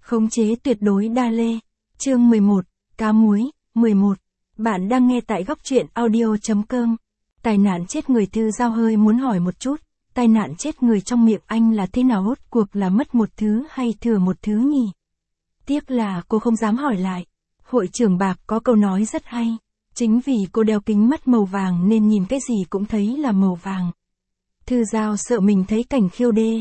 Khống chế tuyệt đối đa lê. Chương 11, cá muối, 11. Bạn đang nghe tại góc truyện audio.com. Tai nạn chết người Thư Giao hơi muốn hỏi một chút, tai nạn chết người trong miệng anh là thế nào, rốt cuộc là mất một thứ hay thừa một thứ nhỉ? Tiếc là cô không dám hỏi lại. Hội trưởng Bạc có câu nói rất hay, chính vì cô đeo kính mắt màu vàng nên nhìn cái gì cũng thấy là màu vàng. Thư Giao sợ mình thấy cảnh khiêu đê,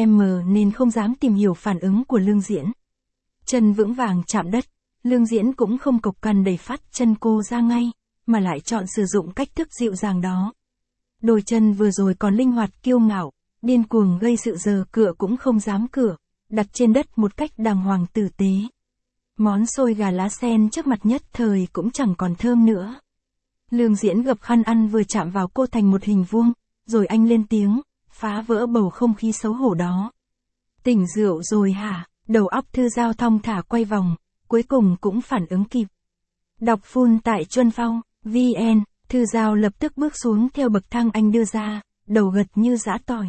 nên không dám tìm hiểu phản ứng của Lương Diễn. Chân vững vàng chạm đất, Lương Diễn cũng không cộc cằn đẩy phát chân cô ra ngay, mà lại chọn sử dụng cách thức dịu dàng đó. Đôi chân vừa rồi còn linh hoạt kiêu ngạo, điên cuồng gây sự giờ cựa cũng không dám cựa, đặt trên đất một cách đàng hoàng tử tế. Món xôi gà lá sen trước mặt nhất thời cũng chẳng còn thơm nữa. Lương Diễn gập khăn ăn vừa chạm vào cô thành một hình vuông, rồi anh lên tiếng, phá vỡ bầu không khí xấu hổ đó. Tỉnh rượu rồi hả? Đầu óc Thư Giao thong thả quay vòng, cuối cùng cũng phản ứng kịp. Đọc full tại Chuân Phong, VN, Thư Giao lập tức bước xuống theo bậc thang anh đưa ra, đầu gật như giã tỏi.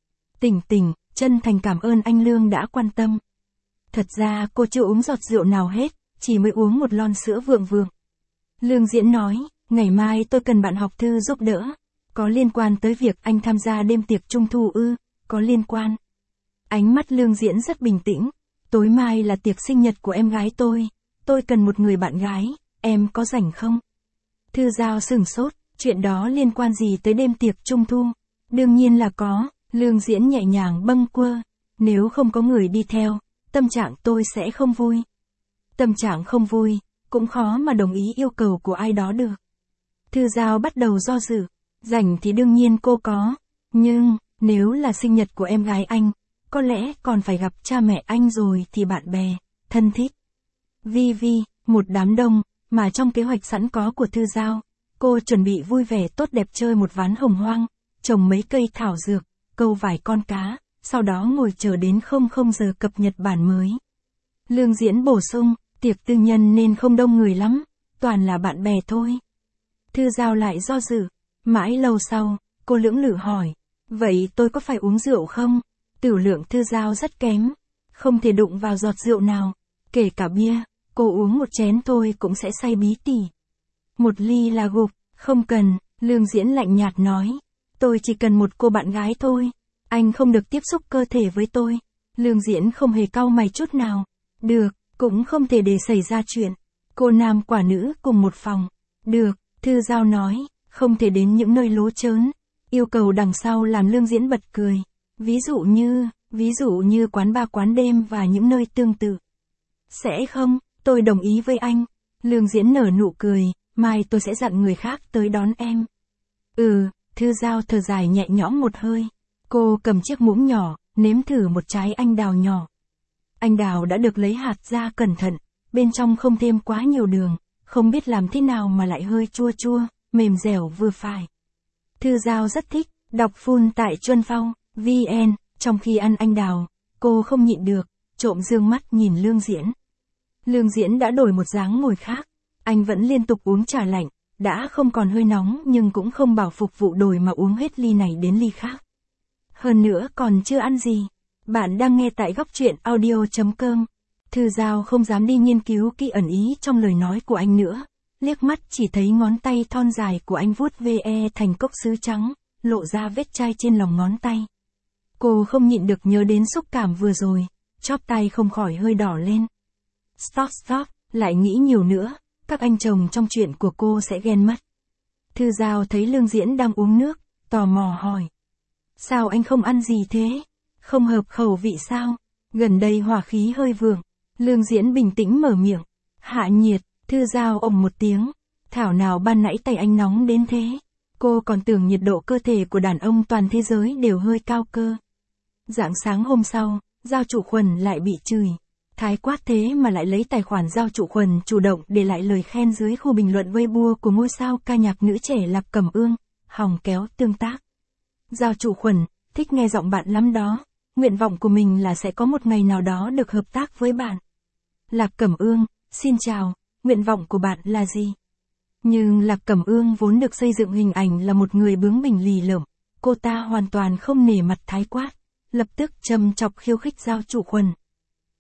Tỉnh, chân thành cảm ơn anh Lương đã quan tâm. Thật ra cô chưa uống giọt rượu nào hết, chỉ mới uống một lon sữa vượng vượng. Lương Diễn nói, ngày mai tôi cần bạn học Thư giúp đỡ. Có liên quan tới việc anh tham gia đêm tiệc trung thu ư? Có liên quan. Ánh mắt Lương Diễn rất bình tĩnh. Tối mai là tiệc sinh nhật của em gái tôi cần một người bạn gái, em có rảnh không? Thư Giao sửng sốt, chuyện đó liên quan gì tới đêm tiệc trung thu? Đương nhiên là có, Lương Diễn nhẹ nhàng bâng quơ. Nếu không có người đi theo, tâm trạng tôi sẽ không vui. Tâm trạng không vui, cũng khó mà đồng ý yêu cầu của ai đó được. Thư Giao bắt đầu do dự, rảnh thì đương nhiên cô có, nhưng, nếu là sinh nhật của em gái anh, có lẽ còn phải gặp cha mẹ anh rồi thì bạn bè, thân thích. Một đám đông, mà trong kế hoạch sẵn có của Thư Giao, cô chuẩn bị vui vẻ tốt đẹp chơi một ván hồng hoang, trồng mấy cây thảo dược, câu vài con cá, sau đó ngồi chờ đến 00 giờ cập nhật bản mới. Lương Diễn bổ sung, tiệc tư nhân nên không đông người lắm, toàn là bạn bè thôi. Thư Giao lại do dự, mãi lâu sau, cô lưỡng lự hỏi, vậy tôi có phải uống rượu không? Tửu lượng Thư Giao rất kém, không thể đụng vào giọt rượu nào, kể cả bia, cô uống một chén thôi cũng sẽ say bí tỉ. Một ly là gục, không cần, Lương Diễn lạnh nhạt nói, tôi chỉ cần một cô bạn gái thôi, anh không được tiếp xúc cơ thể với tôi. Lương Diễn không hề cau mày chút nào, được, cũng không thể để xảy ra chuyện, cô nam quả nữ cùng một phòng, được, Thư Giao nói, không thể đến những nơi lố chớn. Yêu cầu đằng sau làm Lương Diễn bật cười. Ví dụ như quán bar quán đêm và những nơi tương tự. Sẽ không, tôi đồng ý với anh. Lương Diễn nở nụ cười, mai tôi sẽ dặn người khác tới đón em. Thư Giao thở dài nhẹ nhõm một hơi. Cô cầm chiếc muỗng nhỏ, nếm thử một trái anh đào nhỏ. Anh đào đã được lấy hạt ra cẩn thận, bên trong không thêm quá nhiều đường, không biết làm thế nào mà lại hơi chua chua, mềm dẻo vừa phải. Thư Giao rất thích, đọc full tại Chuân Phong, VN, trong khi ăn anh đào, cô không nhịn được, trộm dương mắt nhìn Lương Diễn. Lương Diễn đã đổi một dáng ngồi khác, anh vẫn liên tục uống trà lạnh, đã không còn hơi nóng nhưng cũng không bảo phục vụ đổi mà uống hết ly này đến ly khác. Hơn nữa còn chưa ăn gì. Bạn đang nghe tại góc truyện audio.com. Thư Giao không dám đi nghiên cứu kỹ ẩn ý trong lời nói của anh nữa, liếc mắt chỉ thấy ngón tay thon dài của anh vuốt ve thành cốc sứ trắng, lộ ra vết chai trên lòng ngón tay. Cô không nhịn được nhớ đến xúc cảm vừa rồi, chóp tay không khỏi hơi đỏ lên. Stop, lại nghĩ nhiều nữa, các anh chồng trong chuyện của cô sẽ ghen mất. Thư Giao thấy Lương Diễn đang uống nước, tò mò hỏi. Sao anh không ăn gì thế? Không hợp khẩu vị sao? Gần đây hỏa khí hơi vượng. Lương Diễn bình tĩnh mở miệng. Hạ nhiệt, Thư Giao ồm một tiếng. Thảo nào ban nãy tay anh nóng đến thế. Cô còn tưởng nhiệt độ cơ thể của đàn ông toàn thế giới đều hơi cao cơ. Rạng sáng hôm sau, Giao Chủ Khuẩn lại bị chửi. Thái quát thế mà lại lấy tài khoản Giao Chủ Khuẩn chủ động để lại lời khen dưới khu bình luận Weibo của ngôi sao ca nhạc nữ trẻ Lạc Cẩm Ương, hòng kéo tương tác. Giao Chủ Khuẩn, thích nghe giọng bạn lắm đó. Nguyện vọng của mình là sẽ có một ngày nào đó được hợp tác với bạn. Lạc Cẩm Ương, xin chào, nguyện vọng của bạn là gì? Nhưng Lạc Cẩm Ương vốn được xây dựng hình ảnh là một người bướng bỉnh lì lợm, cô ta hoàn toàn không nể mặt Thái quát, lập tức châm chọc khiêu khích Giao Chủ Khuẩn.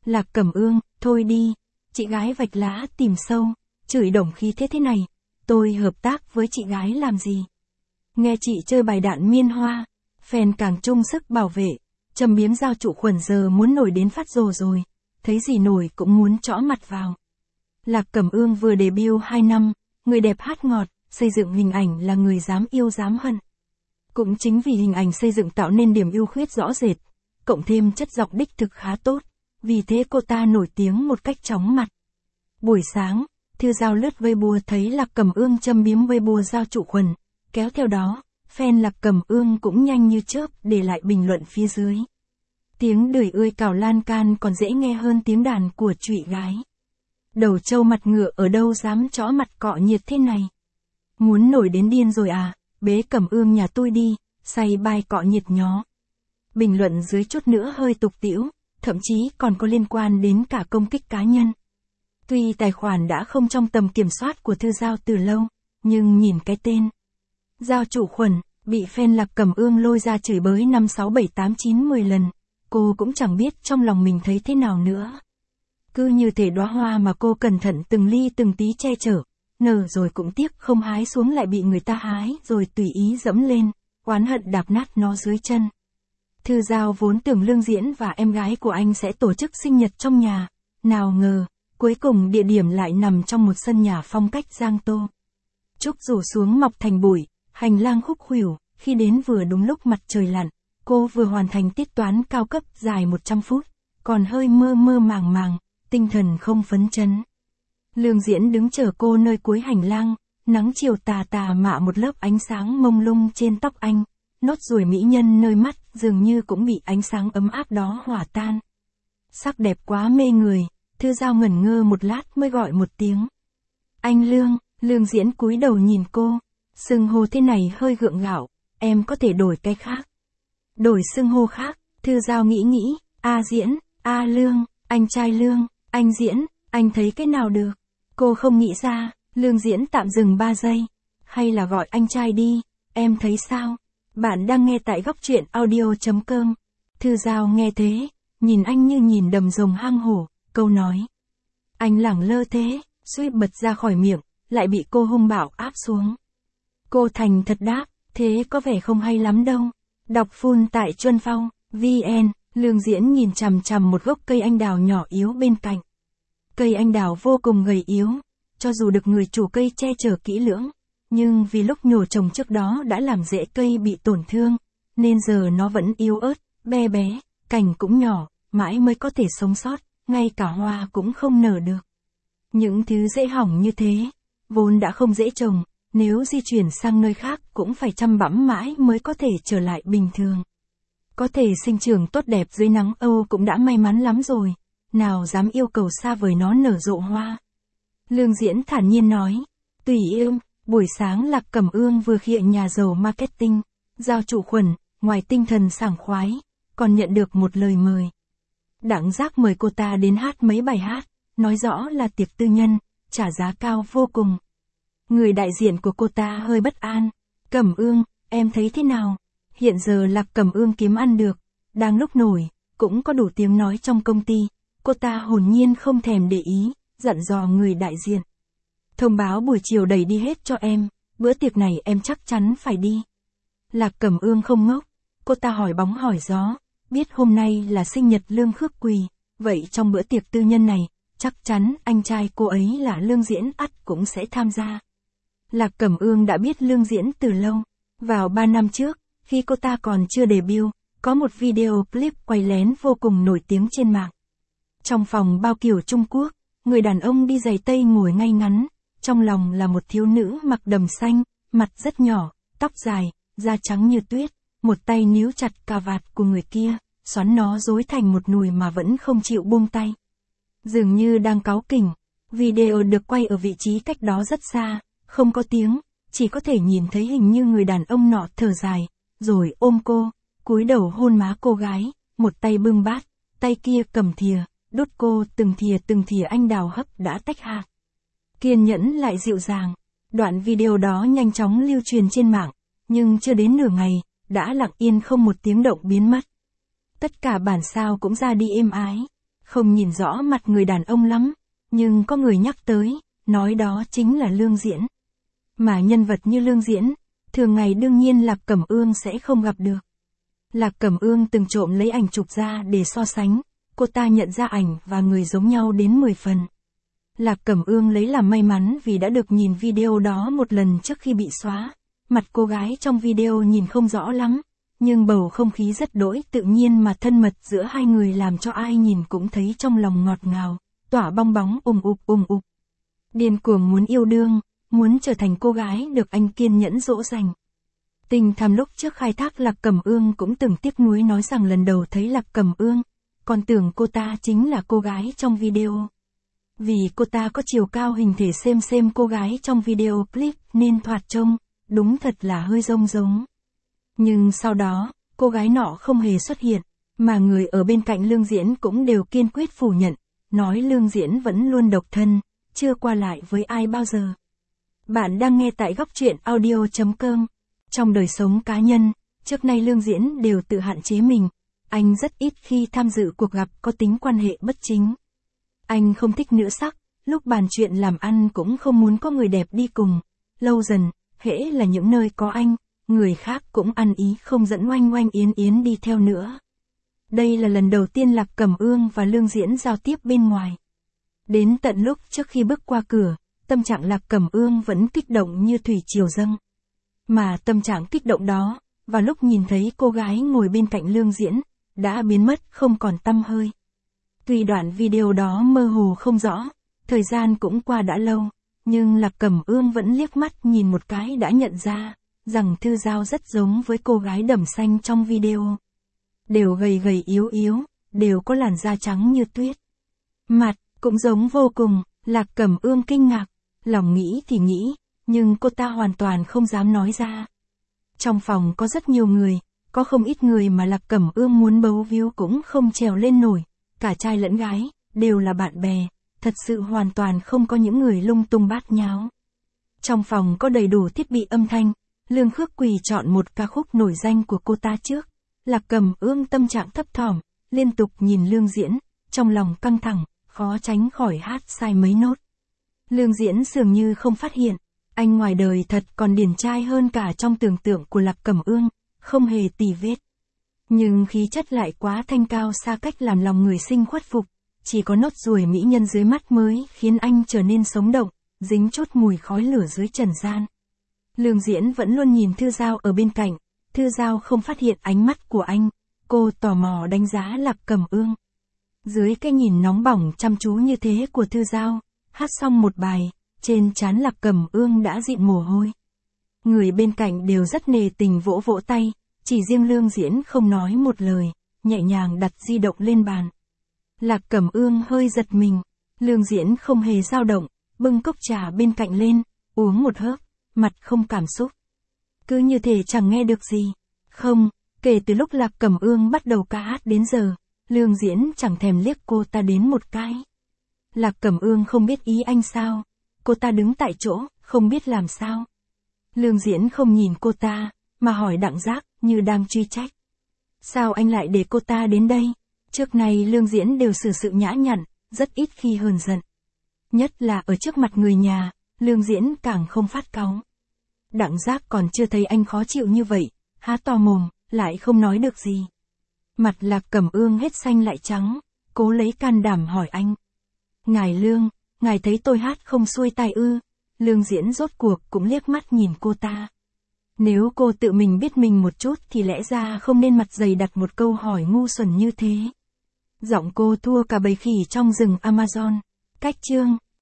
Lạc Cẩm Ương, thôi đi. Chị gái vạch lá tìm sâu, chửi đồng khí thế này. Tôi hợp tác với chị gái làm gì? Nghe chị chơi bài đạn miên hoa, fan càng chung sức bảo vệ, châm biếm giao trụ khuẩn giờ muốn nổi đến phát rồ rồi, thấy gì nổi cũng muốn chõ mặt vào. Lạc Cẩm Ương vừa debut 2 năm, người đẹp hát ngọt, xây dựng hình ảnh là người dám yêu dám hận. Cũng chính vì hình ảnh xây dựng tạo nên điểm ưu khuyết rõ rệt, cộng thêm chất giọng đích thực khá tốt, vì thế cô ta nổi tiếng một cách chóng mặt. Buổi sáng, Thư Giao lướt Weibo thấy Lạc Cẩm Ương châm biếm Weibo giao trụ khuẩn, kéo theo đó, fan Lạc Cẩm Ương cũng nhanh như chớp để lại bình luận phía dưới. Tiếng đười ươi cào lan can còn dễ nghe hơn tiếng đàn của trụy gái. Đầu trâu mặt ngựa ở đâu dám chõ mặt cọ nhiệt thế này. Muốn nổi đến điên rồi à, bế Cẩm Ương nhà tôi đi, say bài cọ nhiệt nhó. Bình luận dưới chút nữa hơi tục tĩu, thậm chí còn có liên quan đến cả công kích cá nhân. Tuy tài khoản đã không trong tầm kiểm soát của Thư Giao từ lâu, nhưng nhìn cái tên giao trụ khuẩn, bị fan Lạc Cẩm Ương lôi ra chửi bới 5, 6, 7, 8, 9, 10 lần, cô cũng chẳng biết trong lòng mình thấy thế nào nữa. Cứ như thể đóa hoa mà cô cẩn thận từng ly từng tí che chở, nở rồi cũng tiếc không hái xuống lại bị người ta hái rồi tùy ý dẫm lên, oán hận đạp nát nó dưới chân. Thư Giao vốn tưởng Lương Diễn và em gái của anh sẽ tổ chức sinh nhật trong nhà, nào ngờ, cuối cùng địa điểm lại nằm trong một sân nhà phong cách Giang Tô. Trúc rủ xuống mọc thành bụi, hành lang khúc khuỷu, khi đến vừa đúng lúc mặt trời lặn, cô vừa hoàn thành tiết toán cao cấp dài 100 phút, còn hơi mơ mơ màng màng, tinh thần không phấn chấn. Lương Diễn đứng chờ cô nơi cuối hành lang, nắng chiều tà tà mạ một lớp ánh sáng mông lung trên tóc anh, nốt ruồi mỹ nhân nơi mắt dường như cũng bị ánh sáng ấm áp đó hòa tan. Sắc đẹp quá mê người, Thư Giao ngẩn ngơ một lát mới gọi một tiếng. Anh Lương, Lương Diễn cúi đầu nhìn cô, xưng hô thế này hơi gượng gạo, em có thể đổi cái khác. Đổi xưng hô khác, Thư Giao nghĩ, A Diễn, A Lương, anh trai Lương, anh Diễn, anh thấy cái nào được. Cô không nghĩ ra, Lương Diễn tạm dừng 3 giây. Hay là gọi anh trai đi, em thấy sao? Bạn đang nghe tại góc truyện audio.com. Thư Giao nghe thế, nhìn anh như nhìn đầm rồng hang hổ, câu nói. Anh lẳng lơ thế, suýt bật ra khỏi miệng, lại bị cô hung bạo áp xuống. Cô thành thật đáp, thế có vẻ không hay lắm đâu. Đọc full tại Chuân Phong, VN, Lương Diễn nhìn chằm chằm một gốc cây anh đào nhỏ yếu bên cạnh. Cây anh đào vô cùng gầy yếu, cho dù được người chủ cây che chở kỹ lưỡng, nhưng vì lúc nhổ trồng trước đó đã làm rễ cây bị tổn thương, nên giờ nó vẫn yếu ớt, be bé, cành cũng nhỏ, mãi mới có thể sống sót, ngay cả hoa cũng không nở được. Những thứ dễ hỏng như thế, vốn đã không dễ trồng, nếu di chuyển sang nơi khác cũng phải chăm bẵm mãi mới có thể trở lại bình thường. Có thể sinh trưởng tốt đẹp dưới nắng Âu cũng đã may mắn lắm rồi, nào dám yêu cầu xa vời nó nở rộ hoa. Lương Diễn thản nhiên nói, tùy yêu. Buổi sáng Lạc Cẩm Ương vừa khịa nhà giàu marketing, giao trụ khuẩn, ngoài tinh thần sảng khoái, còn nhận được một lời mời. Đặng Giác mời cô ta đến hát mấy bài hát, nói rõ là tiệc tư nhân, trả giá cao vô cùng. Người đại diện của cô ta hơi bất an, Cẩm Ương, em thấy thế nào? Hiện giờ Lạc Cẩm Ương kiếm ăn được, đang lúc nổi, cũng có đủ tiếng nói trong công ty, cô ta hồn nhiên không thèm để ý, dặn dò người đại diện. Thông báo buổi chiều đẩy đi hết cho em, bữa tiệc này em chắc chắn phải đi. Lạc Cẩm Ương không ngốc, cô ta hỏi bóng hỏi gió, biết hôm nay là sinh nhật Lương Khước Quỳ, vậy trong bữa tiệc tư nhân này, chắc chắn anh trai cô ấy là Lương Diễn ắt cũng sẽ tham gia. Lạc Cẩm Ương đã biết Lương Diễn từ lâu, vào 3 năm trước, khi cô ta còn chưa debut, có một video clip quay lén vô cùng nổi tiếng trên mạng. Trong phòng bao kiểu Trung Quốc, người đàn ông đi giày tây ngồi ngay ngắn, trong lòng là một thiếu nữ mặc đầm xanh, mặt rất nhỏ, tóc dài, da trắng như tuyết, một tay níu chặt cà vạt của người kia, xoắn nó rối thành một nùi mà vẫn không chịu buông tay. Dường như đang cáu kỉnh, video được quay ở vị trí cách đó rất xa, không có tiếng, chỉ có thể nhìn thấy hình như người đàn ông nọ thở dài, rồi ôm cô, cúi đầu hôn má cô gái, một tay bưng bát, tay kia cầm thìa, đút cô từng thìa anh đào hấp đã tách hạt. Kiên nhẫn lại dịu dàng. Đoạn video đó nhanh chóng lưu truyền trên mạng, nhưng chưa đến nửa ngày, đã lặng yên không một tiếng động biến mất. Tất cả bản sao cũng ra đi êm ái. không nhìn rõ mặt người đàn ông lắm, nhưng có người nhắc tới, nói đó chính là Lương Diễn. Mà nhân vật như Lương Diễn, thường ngày đương nhiên Lạc Cẩm Ương sẽ không gặp được. Lạc Cẩm Ương từng trộm lấy ảnh chụp ra để so sánh, cô ta nhận ra ảnh và người giống nhau đến 10 phần. Lạc Cẩm Ương lấy làm may mắn vì đã được nhìn video đó một lần trước khi bị xóa. Mặt cô gái trong video nhìn không rõ lắm, nhưng bầu không khí rất đỗi tự nhiên mà thân mật giữa hai người làm cho ai nhìn cũng thấy trong lòng ngọt ngào, tỏa bong bóng ùm ụp. Điên cuồng muốn yêu đương, muốn trở thành cô gái được anh kiên nhẫn dỗ dành. Tình thầm lúc trước khai thác Lạc Cẩm Ương cũng từng tiếc nuối nói rằng lần đầu thấy Lạc Cẩm Ương, còn tưởng cô ta chính là cô gái trong video. Vì cô ta có chiều cao hình thể xem cô gái trong video clip nên thoạt trông, đúng thật là hơi giống. Nhưng sau đó, cô gái nọ không hề xuất hiện, mà người ở bên cạnh Lương Diễn cũng đều kiên quyết phủ nhận, nói Lương Diễn vẫn luôn độc thân, chưa qua lại với ai bao giờ. Bạn đang nghe tại góc truyện audio.com. Trong đời sống cá nhân, trước nay Lương Diễn đều tự hạn chế mình, anh rất ít khi tham dự cuộc gặp có tính quan hệ bất chính. Anh không thích nữ sắc, lúc bàn chuyện làm ăn cũng không muốn có người đẹp đi cùng, lâu dần, hễ là những nơi có anh, người khác cũng ăn ý không dẫn Oanh Yến đi theo nữa. Đây là lần đầu tiên Lạc Cẩm Ương và Lương Diễn giao tiếp bên ngoài. Đến tận lúc trước khi bước qua cửa, tâm trạng Lạc Cẩm Ương vẫn kích động như thủy triều dâng. Mà tâm trạng kích động đó, vào lúc nhìn thấy cô gái ngồi bên cạnh Lương Diễn, đã biến mất không còn tăm hơi. Tuy đoạn video đó mơ hồ không rõ, thời gian cũng qua đã lâu, nhưng Lạc Cẩm Ương vẫn liếc mắt nhìn một cái đã nhận ra, rằng Thư Giao rất giống với cô gái đầm xanh trong video. Đều gầy yếu, đều có làn da trắng như tuyết. Mặt, cũng giống vô cùng, Lạc Cẩm Ương kinh ngạc, lòng nghĩ thì nghĩ, nhưng cô ta hoàn toàn không dám nói ra. Trong phòng có rất nhiều người, có không ít người mà Lạc Cẩm Ương muốn bấu víu cũng không trèo lên nổi, cả trai lẫn gái, đều là bạn bè, thật sự hoàn toàn không có những người lung tung bát nháo. Trong phòng có đầy đủ thiết bị âm thanh, Lương Khước Quỳ chọn một ca khúc nổi danh của cô ta trước. Lạc Cẩm Ương tâm trạng thấp thỏm, liên tục nhìn Lương Diễn, trong lòng căng thẳng, khó tránh khỏi hát sai mấy nốt. Lương Diễn dường như không phát hiện, anh ngoài đời thật còn điển trai hơn cả trong tưởng tượng của Lạc Cẩm Ương, không hề tì vết. Nhưng khí chất lại quá thanh cao xa cách làm lòng người sinh khuất phục, chỉ có nốt ruồi mỹ nhân dưới mắt mới khiến anh trở nên sống động, dính chút mùi khói lửa dưới trần gian. Lương Diễn vẫn luôn nhìn Thư Giao ở bên cạnh, Thư Giao không phát hiện ánh mắt của anh, cô tò mò đánh giá Lạc Cẩm Ương. Dưới cái nhìn nóng bỏng chăm chú như thế của Thư Giao, hát xong một bài, trên trán Lạc Cẩm Ương đã dịn mồ hôi. Người bên cạnh đều rất nề tình vỗ vỗ tay, chỉ riêng Lương Diễn không nói một lời, nhẹ nhàng đặt di động lên bàn. Lạc Cẩm Ương hơi giật mình, Lương Diễn không hề dao động, bưng cốc trà bên cạnh lên, uống một hớp, mặt không cảm xúc. Cứ như thể chẳng nghe được gì. Không, kể từ lúc Lạc Cẩm Ương bắt đầu ca hát đến giờ, Lương Diễn chẳng thèm liếc cô ta đến một cái. Lạc Cẩm Ương không biết ý anh sao, cô ta đứng tại chỗ, không biết làm sao. Lương Diễn không nhìn cô ta, mà hỏi đặng giác, như đang truy trách. Sao anh lại để cô ta đến đây? Trước này Lương Diễn đều xử sự nhã nhặn, rất ít khi hờn giận. Nhất là ở trước mặt người nhà, Lương Diễn càng không phát cáu. Đặng giác còn chưa thấy anh khó chịu như vậy, há to mồm, lại không nói được gì. Mặt Lạc Cẩm Ương hết xanh lại trắng, cố lấy can đảm hỏi anh. Ngài Lương, ngài thấy tôi hát không xuôi tai ư? Lương Diễn rốt cuộc cũng liếc mắt nhìn cô ta. Nếu cô tự mình biết mình một chút thì lẽ ra không nên mặt dày đặt một câu hỏi ngu xuẩn như thế. Giọng cô thua cả bầy khỉ trong rừng Amazon. Cách chương